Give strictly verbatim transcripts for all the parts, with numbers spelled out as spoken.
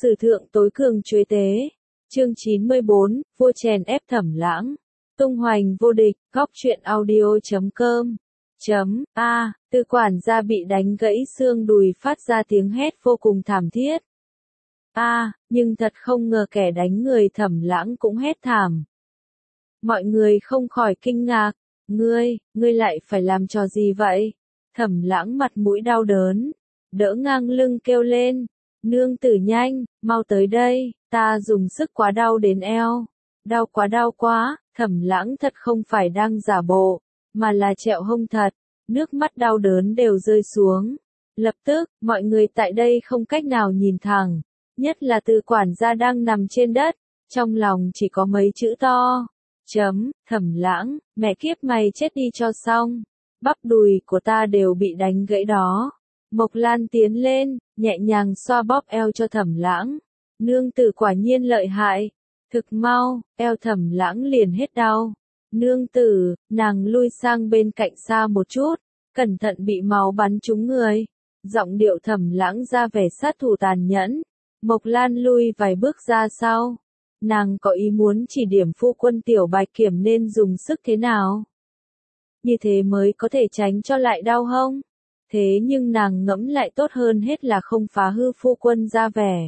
Sử thượng tối cường chuế tế. Chương chín mươi bốn, vua chèn ép Thẩm Lãng. Tung hoành vô địch, góc truyện audio chấm com. Chấm, A, Tư quản gia bị đánh gãy xương đùi phát ra tiếng hét vô cùng thảm thiết. A, nhưng thật không ngờ kẻ đánh người Thẩm Lãng cũng hét thảm. Mọi người không khỏi kinh ngạc, ngươi, ngươi lại phải làm trò gì vậy? Thẩm Lãng mặt mũi đau đớn, đỡ ngang lưng kêu lên, nương tử nhanh, mau tới đây, ta dùng sức quá đau đến eo, đau quá đau quá, Thẩm Lãng thật không phải đang giả bộ, mà là trẹo hông thật, nước mắt đau đớn đều rơi xuống. Lập tức, mọi người tại đây không cách nào nhìn thẳng, nhất là Tư quản gia đang nằm trên đất, trong lòng chỉ có mấy chữ to. Chấm, Thẩm Lãng, mẹ kiếp mày chết đi cho xong, bắp đùi của ta đều bị đánh gãy đó. Mộc Lan tiến lên, nhẹ nhàng xoa bóp eo cho Thẩm Lãng. Nương tử quả nhiên lợi hại, thực mau, eo Thẩm Lãng liền hết đau. Nương tử, nàng lui sang bên cạnh xa một chút, cẩn thận bị máu bắn trúng người. Giọng điệu Thẩm Lãng ra vẻ sát thủ tàn nhẫn. Mộc Lan lui vài bước ra sau. Nàng có ý muốn chỉ điểm phu quân Tiểu Bạch Kiểm nên dùng sức thế nào. Như thế mới có thể tránh cho lại đau hông. Thế nhưng nàng ngẫm lại tốt hơn hết là không phá hư phu quân ra vẻ.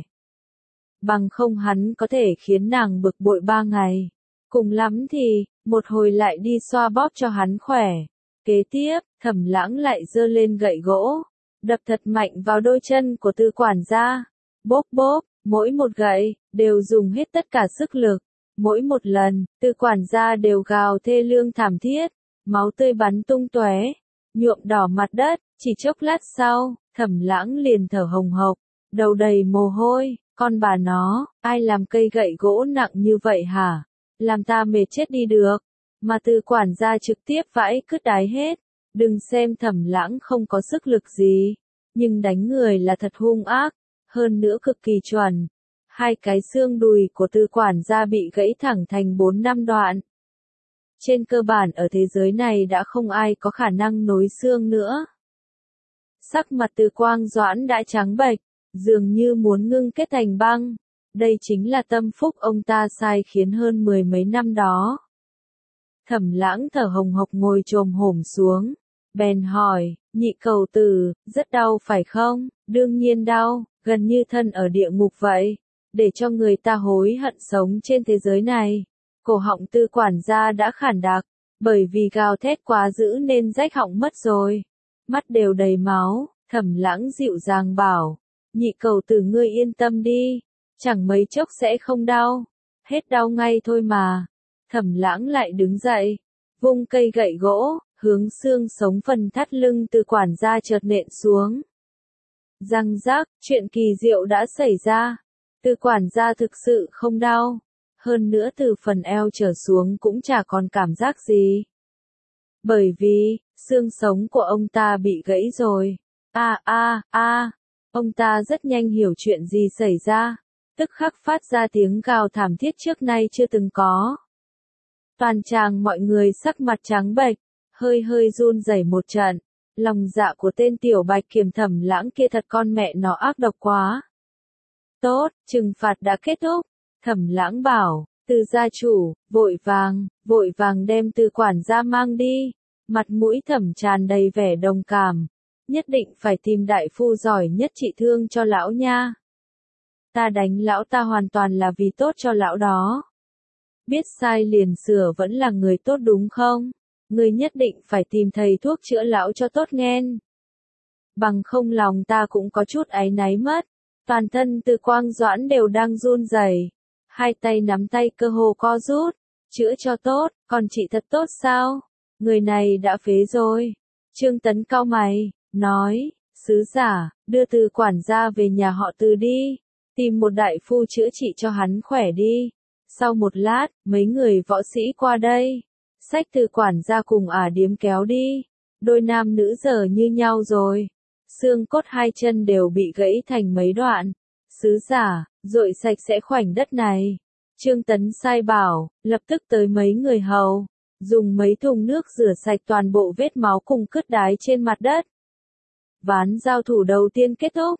Bằng không hắn có thể khiến nàng bực bội ba ngày. Cùng lắm thì, một hồi lại đi xoa bóp cho hắn khỏe. Kế tiếp, Thẩm Lãng lại giơ lên gậy gỗ, đập thật mạnh vào đôi chân của Tư quản gia. Bốp bốp, mỗi một gậy, đều dùng hết tất cả sức lực. Mỗi một lần, Tư quản gia đều gào thê lương thảm thiết, máu tươi bắn tung tóe, nhuộm đỏ mặt đất. Chỉ chốc lát sau, Thẩm Lãng liền thở hồng hộc, đầu đầy mồ hôi, con bà nó, ai làm cây gậy gỗ nặng như vậy hả? Làm ta mệt chết đi được. Mà Tư quản gia trực tiếp vãi cứt đái hết. Đừng xem Thẩm Lãng không có sức lực gì, nhưng đánh người là thật hung ác, hơn nữa cực kỳ chuẩn. Hai cái xương đùi của Tư quản gia bị gãy thẳng thành bốn năm đoạn. Trên cơ bản ở thế giới này đã không ai có khả năng nối xương nữa. Sắc mặt Tư Quang Doãn đã trắng bệch, dường như muốn ngưng kết thành băng. Đây chính là tâm phúc ông ta sai khiến hơn mười mấy năm đó. Thẩm Lãng thở hồng hộc ngồi chồm hổm xuống, bèn hỏi, nhị cầu tử, rất đau phải không? Đương nhiên đau, gần như thân ở địa ngục vậy, để cho người ta hối hận sống trên thế giới này. Cổ họng Tư quản gia đã khản đặc, bởi vì gào thét quá dữ nên rách họng mất rồi. Mắt đều đầy máu, Thẩm Lãng dịu dàng bảo, nhị cầu tử ngươi yên tâm đi, chẳng mấy chốc sẽ không đau, hết đau ngay thôi mà. Thẩm Lãng lại đứng dậy, vung cây gậy gỗ, hướng xương sống phần thắt lưng Tư quản gia chợt nện xuống. Răng rác, chuyện kỳ diệu đã xảy ra, Tư quản gia thực sự không đau, hơn nữa từ phần eo trở xuống cũng chả còn cảm giác gì. Bởi vì, xương sống của ông ta bị gãy rồi. A a a, ông ta rất nhanh hiểu chuyện gì xảy ra, tức khắc phát ra tiếng gào thảm thiết trước nay chưa từng có. Toàn tràng mọi người sắc mặt trắng bệch, hơi hơi run rẩy một trận, lòng dạ của tên Tiểu Bạch Kiểm Thẩm Lãng kia thật con mẹ nó ác độc quá. Tốt, trừng phạt đã kết thúc, Thẩm Lãng bảo, Tư gia chủ, vội vàng, vội vàng đem Tư quản gia mang đi. Mặt mũi Thẩm tràn đầy vẻ đồng cảm, nhất định phải tìm đại phu giỏi nhất trị thương cho lão nha. Ta đánh lão ta hoàn toàn là vì tốt cho lão đó. Biết sai liền sửa vẫn là người tốt đúng không? Người nhất định phải tìm thầy thuốc chữa lão cho tốt nghen. Bằng không lòng ta cũng có chút áy náy mất. Toàn thân Tư Quang Doãn đều đang run rẩy, hai tay nắm tay cơ hồ co rút. Chữa cho tốt, còn trị thật tốt sao? Người này đã phế rồi. Trương Tấn cau mày, nói, sứ giả, đưa Tư quản gia về nhà họ Tư đi, tìm một đại phu chữa trị cho hắn khỏe đi. Sau một lát, mấy người võ sĩ qua đây, xách Tư quản gia cùng ả điếm kéo đi. Đôi nam nữ giờ như nhau rồi, xương cốt hai chân đều bị gãy thành mấy đoạn. Sứ giả, dội sạch sẽ khoảnh đất này. Trương Tấn sai bảo, lập tức tới mấy người hầu, dùng mấy thùng nước rửa sạch toàn bộ vết máu cùng cứt đái trên mặt đất. Ván giao thủ đầu tiên kết thúc,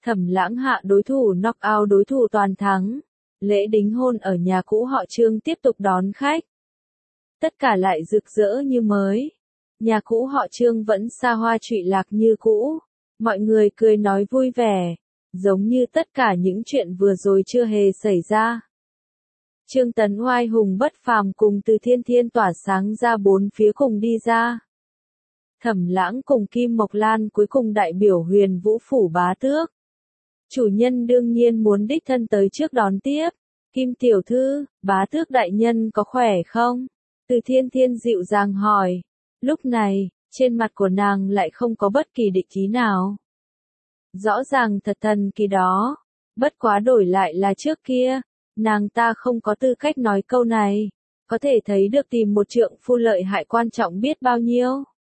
Thẩm Lãng hạ đối thủ knock out đối thủ toàn thắng. Lễ đính hôn ở nhà cũ họ Trương tiếp tục đón khách. Tất cả lại rực rỡ như mới. Nhà cũ họ Trương vẫn xa hoa trụy lạc như cũ. Mọi người cười nói vui vẻ, giống như tất cả những chuyện vừa rồi chưa hề xảy ra. Trương Tấn oai hùng bất phàm cùng Từ Thiên Thiên tỏa sáng ra bốn phía cùng đi ra. Thẩm Lãng cùng Kim Mộc Lan cuối cùng đại biểu Huyền Vũ phủ bá tước. Chủ nhân đương nhiên muốn đích thân tới trước đón tiếp. Kim tiểu thư, bá tước đại nhân có khỏe không? Từ Thiên Thiên dịu dàng hỏi. Lúc này, trên mặt của nàng lại không có bất kỳ địch ý nào. Rõ ràng thật thần kỳ đó. Bất quá đổi lại là trước kia, nàng ta không có tư cách nói câu này. Có thể thấy được tìm một trượng phu lợi hại quan trọng biết bao nhiêu.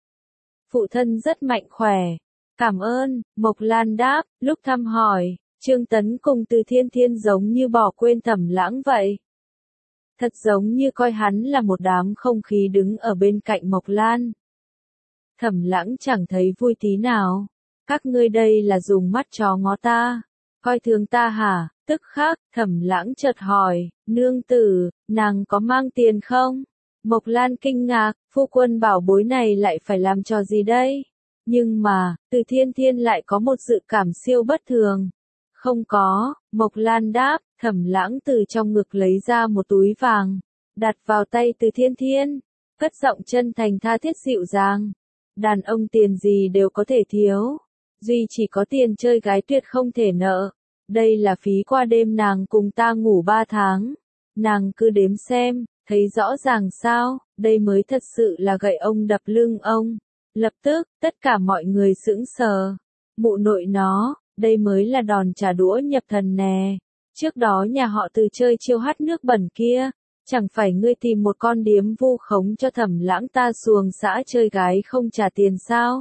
Phụ thân rất mạnh khỏe. Cảm ơn, Mộc Lan đáp, lúc thăm hỏi, Trương Tấn cùng Từ Thiên Thiên giống như bỏ quên Thẩm Lãng vậy. Thật giống như coi hắn là một đám không khí đứng ở bên cạnh Mộc Lan. Thẩm Lãng chẳng thấy vui tí nào. Các ngươi đây là dùng mắt chó ngó ta, coi thường ta hả? Tức khắc, Thẩm Lãng chợt hỏi, nương tử, nàng có mang tiền không? Mộc Lan kinh ngạc, phu quân bảo bối này lại phải làm trò gì đây? Nhưng mà, Từ Thiên Thiên lại có một dự cảm siêu bất thường. Không có, Mộc Lan đáp, Thẩm Lãng từ trong ngực lấy ra một túi vàng, đặt vào tay Từ Thiên Thiên, cất giọng chân thành tha thiết dịu dàng. Đàn ông tiền gì đều có thể thiếu, duy chỉ có tiền chơi gái tuyệt không thể nợ. Đây là phí qua đêm nàng cùng ta ngủ ba tháng. Nàng cứ đếm xem, thấy rõ ràng sao, đây mới thật sự là gậy ông đập lưng ông. Lập tức, tất cả mọi người sững sờ. Mụ nội nó, đây mới là đòn trả đũa nhập thần nè. Trước đó nhà họ Từ chơi chiêu hắt nước bẩn kia, chẳng phải ngươi tìm một con điếm vu khống cho Thẩm Lãng ta xuồng xã chơi gái không trả tiền sao?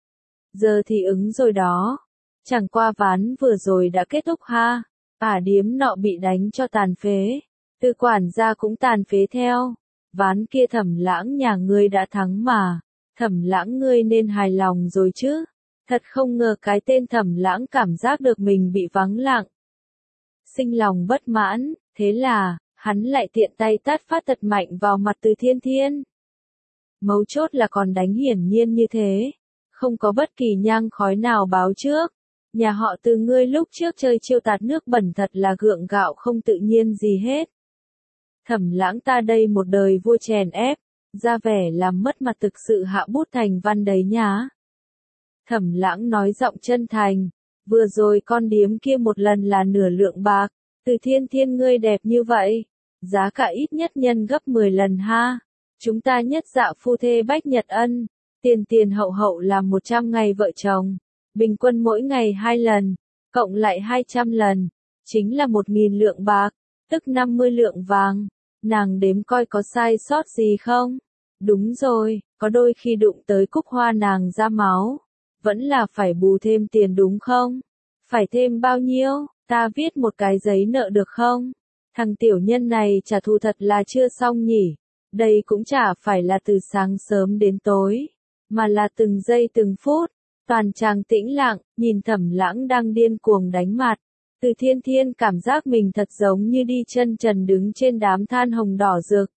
Giờ thì ứng rồi đó. Chẳng qua ván vừa rồi đã kết thúc ha. Ả điếm nọ bị đánh cho tàn phế. Từ quản gia cũng tàn phế theo. Ván kia Thẩm Lãng nhà ngươi đã thắng mà. Thẩm Lãng ngươi nên hài lòng rồi chứ. Thật không ngờ cái tên Thẩm Lãng cảm giác được mình bị vắng lặng. Sinh lòng bất mãn, thế là, hắn lại tiện tay tát phát thật mạnh vào mặt Từ Thiên Thiên. Mấu chốt là còn đánh hiển nhiên như thế. Không có bất kỳ nhang khói nào báo trước. Nhà họ Từ ngươi lúc trước chơi chiêu tạt nước bẩn thật là gượng gạo không tự nhiên gì hết. Thẩm Lãng ta đây một đời vua chèn ép, ra vẻ làm mất mặt thực sự hạ bút thành văn đấy nhá. Thẩm Lãng nói giọng chân thành, vừa rồi con điếm kia một lần là nửa lượng bạc, Từ Thiên Thiên ngươi đẹp như vậy, giá cả ít nhất nhân gấp mười lần ha. Chúng ta nhất dạ phu thê bách nhật ân, tiền tiền hậu hậu làm một trăm ngày vợ chồng, bình quân mỗi ngày hai lần, cộng lại hai trăm lần, chính là một nghìn lượng bạc, tức năm mươi lượng vàng. Nàng đếm coi có sai sót gì không? Đúng rồi, có đôi khi đụng tới cúc hoa nàng ra máu, vẫn là phải bù thêm tiền đúng không? Phải thêm bao nhiêu? Ta viết một cái giấy nợ được không? Thằng tiểu nhân này trả thù thật là chưa xong nhỉ? Đây cũng chả phải là từ sáng sớm đến tối, mà là từng giây từng phút. Toàn tràng tĩnh lặng, nhìn Thẩm Lãng đang điên cuồng đánh mặt. Từ Thiên Thiên cảm giác mình thật giống như đi chân trần đứng trên đám than hồng đỏ rực.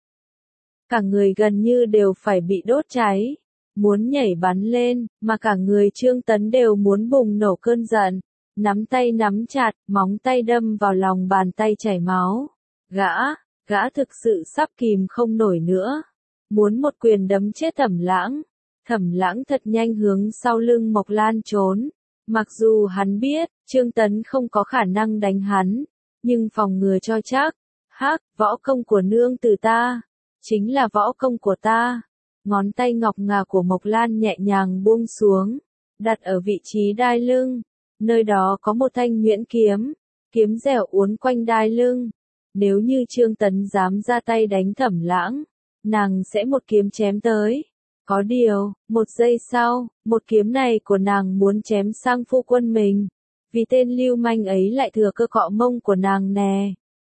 Cả người gần như đều phải bị đốt cháy, muốn nhảy bắn lên, mà cả người Trương Tấn đều muốn bùng nổ cơn giận. Nắm tay nắm chặt, móng tay đâm vào lòng bàn tay chảy máu. Gã, gã thực sự sắp kìm không nổi nữa. Muốn một quyền đấm chết Thẩm Lãng. Thẩm Lãng thật nhanh hướng sau lưng Mộc Lan trốn. Mặc dù hắn biết, Trương Tấn không có khả năng đánh hắn, nhưng phòng ngừa cho chắc. Hắc, võ công của nương tử ta, chính là võ công của ta. Ngón tay ngọc ngà của Mộc Lan nhẹ nhàng buông xuống, đặt ở vị trí đai lưng. Nơi đó có một thanh nhuyễn kiếm, kiếm dẻo uốn quanh đai lưng. Nếu như Trương Tấn dám ra tay đánh Thẩm Lãng, nàng sẽ một kiếm chém tới. Có điều, một giây sau, một kiếm này của nàng muốn chém sang phu quân mình. Vì tên lưu manh ấy lại thừa cơ cọ mông của nàng nè.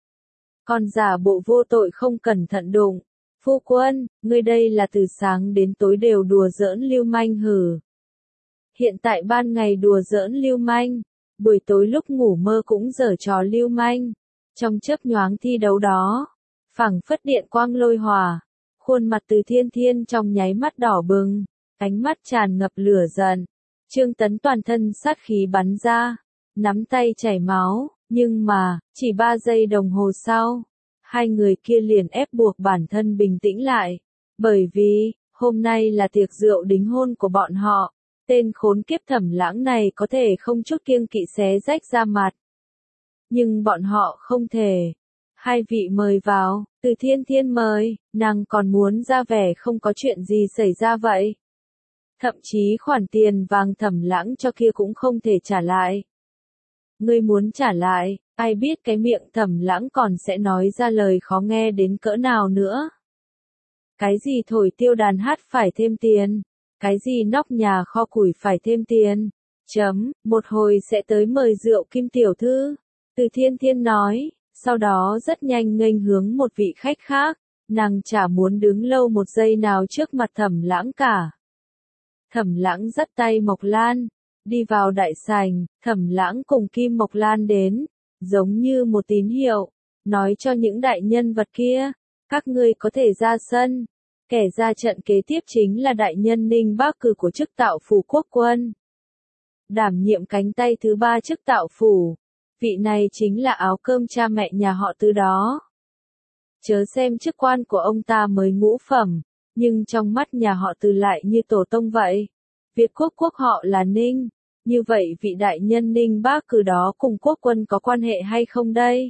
Còn giả bộ vô tội không cẩn thận đụng. Phu quân, ngươi đây là từ sáng đến tối đều đùa giỡn lưu manh hử. Hiện tại ban ngày đùa giỡn lưu manh, buổi tối lúc ngủ mơ cũng giở trò lưu manh. Trong chớp nhoáng thi đấu đó, phảng phất điện quang lôi hỏa, khuôn mặt Từ Thiên Thiên trong nháy mắt đỏ bừng, ánh mắt tràn ngập lửa giận. Trương Tấn toàn thân sát khí bắn ra, nắm tay chảy máu, nhưng mà, chỉ ba giây đồng hồ sau, hai người kia liền ép buộc bản thân bình tĩnh lại, bởi vì, hôm nay là tiệc rượu đính hôn của bọn họ, tên khốn kiếp Thẩm Lãng này có thể không chút kiêng kỵ xé rách da mặt. Nhưng bọn họ không thể. Hai vị mời vào, Từ Thiên Thiên mời, nàng còn muốn ra vẻ không có chuyện gì xảy ra vậy. Thậm chí khoản tiền vàng Thẩm Lãng cho kia cũng không thể trả lại. Ngươi muốn trả lại, ai biết cái miệng Thẩm Lãng còn sẽ nói ra lời khó nghe đến cỡ nào nữa. Cái gì thổi tiêu đàn hát phải thêm tiền, cái gì nóc nhà kho củi phải thêm tiền. Chấm, một hồi sẽ tới mời rượu Kim tiểu thư. Từ Thiên Thiên nói, sau đó rất nhanh nghênh hướng một vị khách khác, nàng chả muốn đứng lâu một giây nào trước mặt Thẩm Lãng cả. Thẩm Lãng dắt tay Mộc Lan, đi vào đại sảnh, Thẩm Lãng cùng Kim Mộc Lan đến, giống như một tín hiệu, nói cho những đại nhân vật kia, các ngươi có thể ra sân. Kẻ ra trận kế tiếp chính là đại nhân Ninh Bác Cử của chức Tạo Phủ Quốc Quân. Đảm nhiệm cánh tay thứ ba chức Tạo Phủ. Vị này chính là áo cơm cha mẹ nhà họ Từ đó. Chớ xem chức quan của ông ta mới ngũ phẩm, nhưng trong mắt nhà họ Từ lại như tổ tông vậy. Việt quốc quốc họ là Ninh, như vậy vị đại nhân Ninh Bác Cử đó cùng quốc quân có quan hệ hay không đây?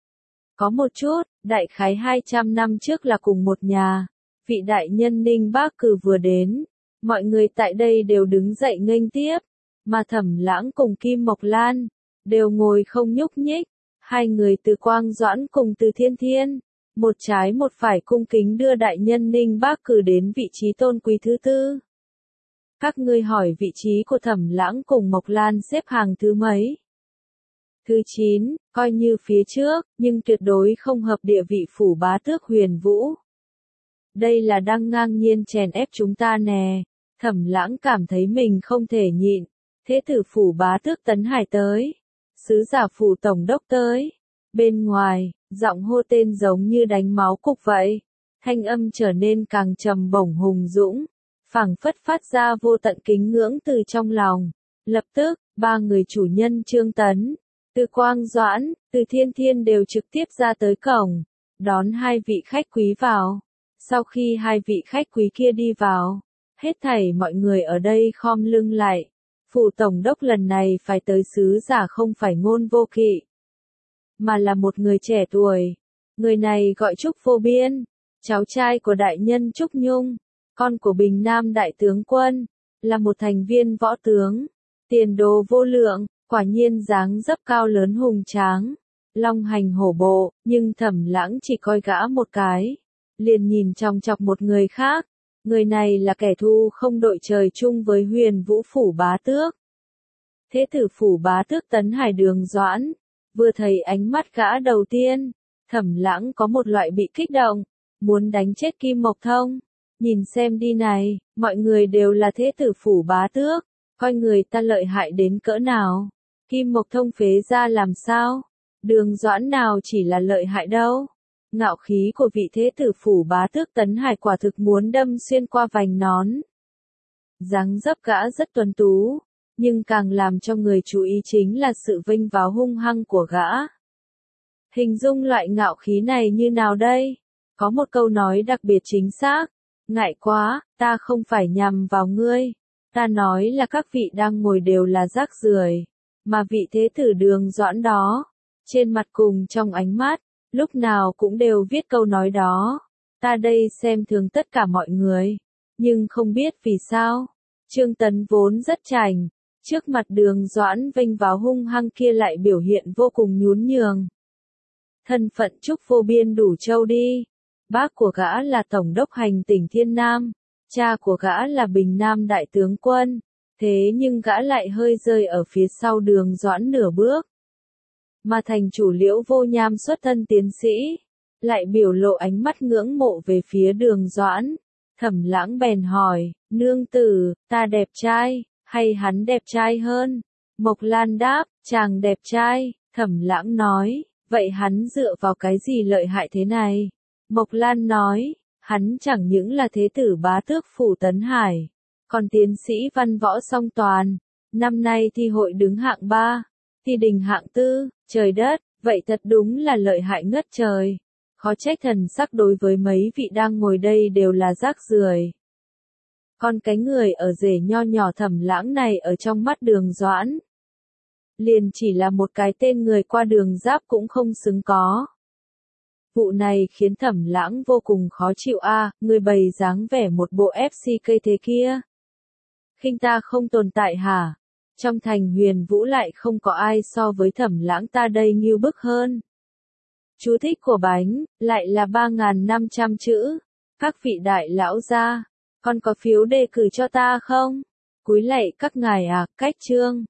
Có một chút, đại khái hai trăm năm trước là cùng một nhà. Vị đại nhân Ninh Bác Cử vừa đến, mọi người tại đây đều đứng dậy nghênh tiếp, mà Thẩm Lãng cùng Kim Mộc Lan đều ngồi không nhúc nhích. Hai người Từ Quang Doãn cùng Từ Thiên Thiên, một trái một phải cung kính đưa đại nhân Ninh Bác Cử đến vị trí tôn quý thứ tư. Các ngươi hỏi vị trí của Thẩm Lãng cùng Mộc Lan xếp hàng thứ mấy? Thứ chín, coi như phía trước, nhưng tuyệt đối không hợp địa vị phủ bá tước Huyền Vũ. Đây là đang ngang nhiên chèn ép chúng ta nè. Thẩm Lãng cảm thấy mình không thể nhịn. Thế tử phủ bá tước Tấn Hải tới. Sứ giả phủ tổng đốc tới. Bên ngoài, giọng hô tên giống như đánh máu cục vậy. Thanh âm trở nên càng trầm bổng hùng dũng. Phảng phất phát ra vô tận kính ngưỡng từ trong lòng. Lập tức, ba người chủ nhân Trương Tấn, Từ Quang Doãn, Từ Thiên Thiên đều trực tiếp ra tới cổng. Đón hai vị khách quý vào. Sau khi hai vị khách quý kia đi vào, hết thảy mọi người ở đây khom lưng lại. Phủ tổng đốc lần này phải tới sứ giả không phải Ngôn Vô Kỵ, mà là một người trẻ tuổi. Người này gọi Trúc Vô Biên, cháu trai của đại nhân Trúc Nhung, con của Bình Nam đại tướng quân, là một thành viên võ tướng, tiền đồ vô lượng, quả nhiên dáng dấp cao lớn hùng tráng, long hành hổ bộ, nhưng Thẩm Lãng chỉ coi gã một cái, liền nhìn chòng chọc một người khác. Người này là kẻ thù không đội trời chung với Huyền Vũ phủ bá tước. Thế tử phủ bá tước Tấn Hải Đường Doãn, vừa thấy ánh mắt gã đầu tiên, Thẩm Lãng có một loại bị kích động, muốn đánh chết Kim Mộc Thông. Nhìn xem đi này, mọi người đều là thế tử phủ bá tước, coi người ta lợi hại đến cỡ nào. Kim Mộc Thông phế ra làm sao? Đường Doãn nào chỉ là lợi hại đâu. Ngạo khí của vị thế tử phủ bá tước Tấn Hải quả thực muốn đâm xuyên qua vành nón. Dáng dấp gã rất tuấn tú, nhưng càng làm cho người chú ý chính là sự vênh váo hung hăng của gã. Hình dung loại ngạo khí này như nào đây? Có một câu nói đặc biệt chính xác. Ngại quá, ta không phải nhằm vào ngươi. Ta nói là các vị đang ngồi đều là rác rưởi. Mà vị thế tử Đường Doãn đó, trên mặt cùng trong ánh mắt, lúc nào cũng đều viết câu nói đó. Ta đây xem thường tất cả mọi người. Nhưng không biết vì sao, Trương Tấn vốn rất chảnh, trước mặt Đường Doãn vênh váo hung hăng kia lại biểu hiện vô cùng nhún nhường. Thân phận Trúc Vô Biên đủ trâu đi. Bác của gã là Tổng đốc hành tỉnh Thiên Nam, cha của gã là Bình Nam đại tướng quân, thế nhưng gã lại hơi rơi ở phía sau Đường Doãn nửa bước. Mà thành chủ Liễu Vô Nham xuất thân tiến sĩ, lại biểu lộ ánh mắt ngưỡng mộ về phía Đường Doãn. Thẩm Lãng bèn hỏi, nương tử, ta đẹp trai, hay hắn đẹp trai hơn? Mộc Lan đáp, chàng đẹp trai, Thẩm Lãng nói, vậy hắn dựa vào cái gì lợi hại thế này? Mộc Lan nói, hắn chẳng những là thế tử bá tước phủ Tấn Hải, còn tiến sĩ văn võ song toàn, năm nay thi hội đứng hạng ba, thi đình hạng tư, trời đất, vậy thật đúng là lợi hại ngất trời. Khó trách thần sắc đối với mấy vị đang ngồi đây đều là rác rưởi. Còn cái người ở rể nho nhỏ Thẩm Lãng này ở trong mắt Đường Doãn, liền chỉ là một cái tên người qua đường giáp cũng không xứng có. Vụ này khiến Thẩm Lãng vô cùng khó chịu a, à, người bày dáng vẻ một bộ ép xê ca thế kia. Khinh ta không tồn tại hả? Trong thành Huyền Vũ lại không có ai so với Thẩm Lãng ta đây ngưu bức hơn. Chú thích của bánh, lại là ba nghìn năm trăm chữ. Các vị đại lão gia, còn có phiếu đề cử cho ta không? Cúi lạy các ngài à, cách chương.